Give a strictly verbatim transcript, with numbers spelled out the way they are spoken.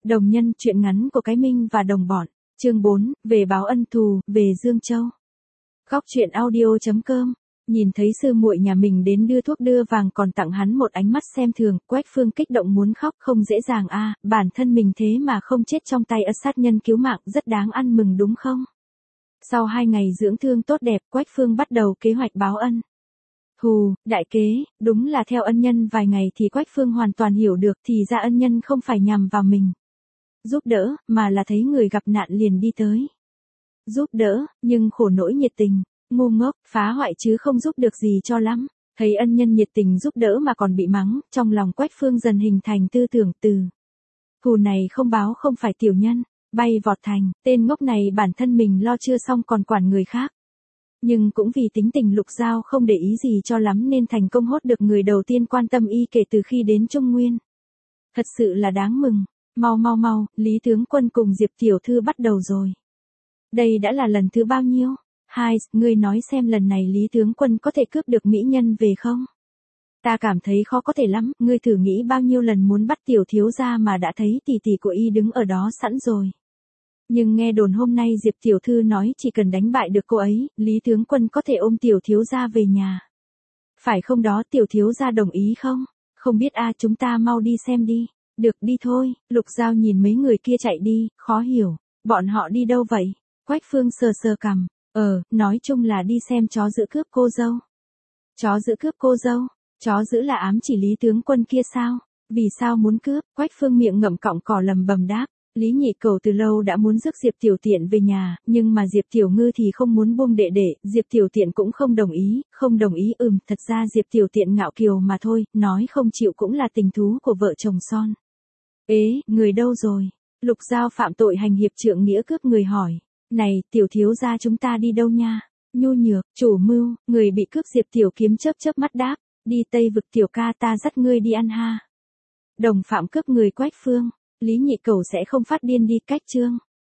Đồng nhân, truyện ngắn của Cái Minh và đồng bọn. Chương bốn, về báo ân thù, về Dương Châu. Góc truyện audio chấm com. Nhìn thấy sư muội nhà mình đến đưa thuốc đưa vàng còn tặng hắn một ánh mắt xem thường, Quách Phương kích động muốn khóc, không dễ dàng a, à, bản thân mình thế mà không chết trong tay ất sát nhân cứu mạng, rất đáng ăn mừng đúng không? Sau hai ngày dưỡng thương tốt đẹp, Quách Phương bắt đầu kế hoạch báo ân. Hù, đại kế, đúng là theo ân nhân vài ngày thì Quách Phương hoàn toàn hiểu được thì ra ân nhân không phải nhằm vào mình. Giúp đỡ, mà là thấy người gặp nạn liền đi tới. Giúp đỡ, nhưng khổ nỗi nhiệt tình, ngu ngốc, phá hoại chứ không giúp được gì cho lắm. Thấy ân nhân nhiệt tình giúp đỡ mà còn bị mắng, trong lòng Quách Phương dần hình thành tư tưởng từ. Thù này không báo không phải tiểu nhân, bay vọt thành, tên ngốc này bản thân mình lo chưa xong còn quản người khác. Nhưng cũng vì tính tình Lục Giao không để ý gì cho lắm nên thành công hốt được người đầu tiên quan tâm y kể từ khi đến Trung Nguyên. Thật sự là đáng mừng. Mau mau mau, Lý tướng quân cùng Diệp tiểu thư bắt đầu rồi. Đây đã là lần thứ bao nhiêu? Hai, ngươi nói xem lần này Lý tướng quân có thể cướp được mỹ nhân về không? Ta cảm thấy khó có thể lắm, ngươi thử nghĩ bao nhiêu lần muốn bắt tiểu thiếu gia mà đã thấy tỷ tỷ của y đứng ở đó sẵn rồi. Nhưng nghe đồn hôm nay Diệp tiểu thư nói chỉ cần đánh bại được cô ấy, Lý tướng quân có thể ôm tiểu thiếu gia về nhà. Phải không đó, tiểu thiếu gia đồng ý không? Không biết a, à, chúng ta mau đi xem đi. Được đi thôi, Lục Giao nhìn mấy người kia chạy đi, khó hiểu, bọn họ đi đâu vậy? Quách Phương sờ sờ cằm, ờ, nói chung là đi xem chó giữ cướp cô dâu. Chó giữ cướp cô dâu, chó giữ là ám chỉ Lý tướng quân kia sao? Vì sao muốn cướp? Quách Phương miệng ngậm cọng cỏ lầm bầm đáp. Lý Nhị Cẩu từ lâu đã muốn rước Diệp Tiểu Tiện về nhà, nhưng mà Diệp Tiểu Ngư thì không muốn buông đệ đệ, Diệp Tiểu Tiện cũng không đồng ý, không đồng ý ừm, thật ra Diệp Tiểu Tiện ngạo kiều mà thôi, nói không chịu cũng là tình thú của vợ chồng son. Ế, người đâu rồi? Lục Giao phạm tội hành hiệp trượng nghĩa cướp người hỏi. Này, tiểu thiếu gia chúng ta đi đâu nha? Nhu nhược, chủ mưu, người bị cướp Diệp Tiểu Kiếm chớp chớp mắt đáp. Đi Tây vực tiểu ca, ta dắt ngươi đi ăn ha. Đồng phạm cướp người Quách Phương. Lý Nhị Cẩu sẽ không phát điên đi cách chương.